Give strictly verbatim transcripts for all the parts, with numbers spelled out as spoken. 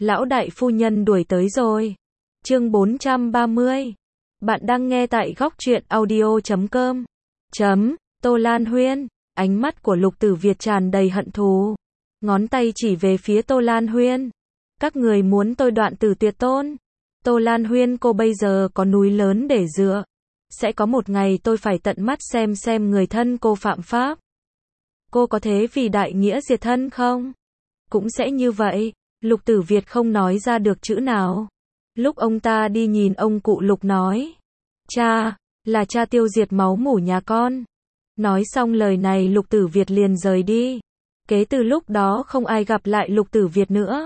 Lão đại phu nhân đuổi tới rồi. Chương bốn trăm ba mươi. Bạn đang nghe tại góc truyện audio chấm com. Chấm, Tô Lan Huyên. Ánh mắt của Lục Tử Việt tràn đầy hận thù. Ngón tay chỉ về phía Tô Lan Huyên. Các người muốn tôi đoạn tử tuyệt tôn. Tô Lan Huyên, cô bây giờ có núi lớn để dựa. Sẽ có một ngày tôi phải tận mắt xem xem người thân cô phạm pháp. Cô có thế vì đại nghĩa diệt thân không? Cũng sẽ như vậy. Lục Tử Việt không nói ra được chữ nào. Lúc ông ta đi nhìn ông cụ Lục nói. Cha, là cha tiêu diệt máu mủ nhà con. Nói xong lời này Lục Tử Việt liền rời đi. Kế từ lúc đó không ai gặp lại Lục Tử Việt nữa.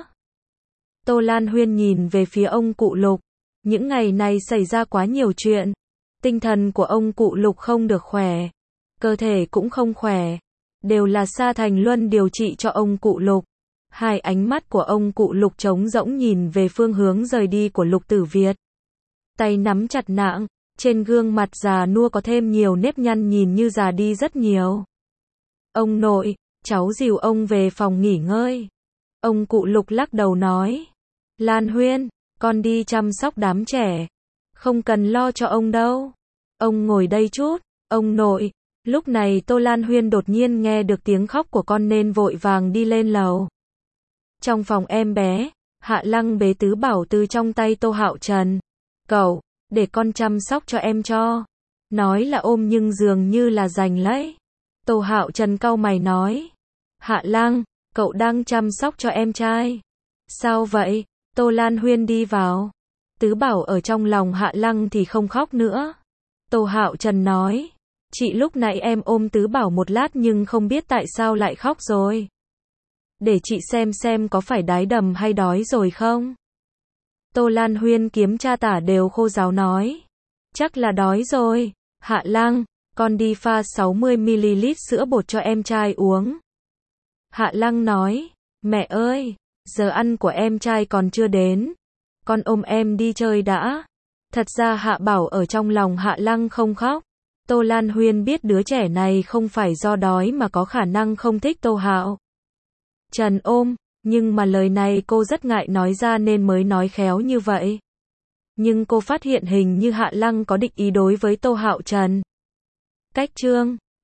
Tô Lan Huyên nhìn về phía ông cụ Lục. Những ngày này xảy ra quá nhiều chuyện. Tinh thần của ông cụ Lục không được khỏe. Cơ thể cũng không khỏe. Đều là Sa Thành Luân điều trị cho ông cụ Lục. Hai ánh mắt của ông cụ Lục trống rỗng nhìn về phương hướng rời đi của Lục Tử Việt. Tay nắm chặt nạng, trên gương mặt già nua có thêm nhiều nếp nhăn nhìn như già đi rất nhiều. Ông nội, cháu dìu ông về phòng nghỉ ngơi. Ông cụ Lục lắc đầu nói. Lan Huyên, con đi chăm sóc đám trẻ. Không cần lo cho ông đâu. Ông ngồi đây chút, ông nội. Lúc này Tô Lan Huyên đột nhiên nghe được tiếng khóc của con nên vội vàng đi lên lầu. Trong phòng em bé, Hạ Lăng bế Tứ Bảo từ trong tay Tô Hạo Trần. Cậu, để con chăm sóc cho em cho. Nói là ôm nhưng dường như là giành lấy. Tô Hạo Trần cau mày nói. Hạ Lăng, cậu đang chăm sóc cho em trai. Sao vậy? Tô Lan Huyên đi vào. Tứ Bảo ở trong lòng Hạ Lăng thì không khóc nữa. Tô Hạo Trần nói. Chị lúc nãy em ôm Tứ Bảo một lát nhưng không biết tại sao lại khóc rồi. Để chị xem xem có phải đái đầm hay đói rồi không? Tô Lan Huyên kiếm cha tả đều khô ráo nói. Chắc là đói rồi. Hạ Lăng, con đi pha sáu mươi mi li lít sữa bột cho em trai uống. Hạ Lăng nói. Mẹ ơi, giờ ăn của em trai còn chưa đến. Con ôm em đi chơi đã. Thật ra Hạ Bảo ở trong lòng Hạ Lăng không khóc. Tô Lan Huyên biết đứa trẻ này không phải do đói mà có khả năng không thích Tô Hạo Trần ôm, nhưng mà lời này cô rất ngại nói ra nên mới nói khéo như vậy. Nhưng cô phát hiện hình như Hạ Lăng có định ý đối với Tô Hạo Trần. Cách chương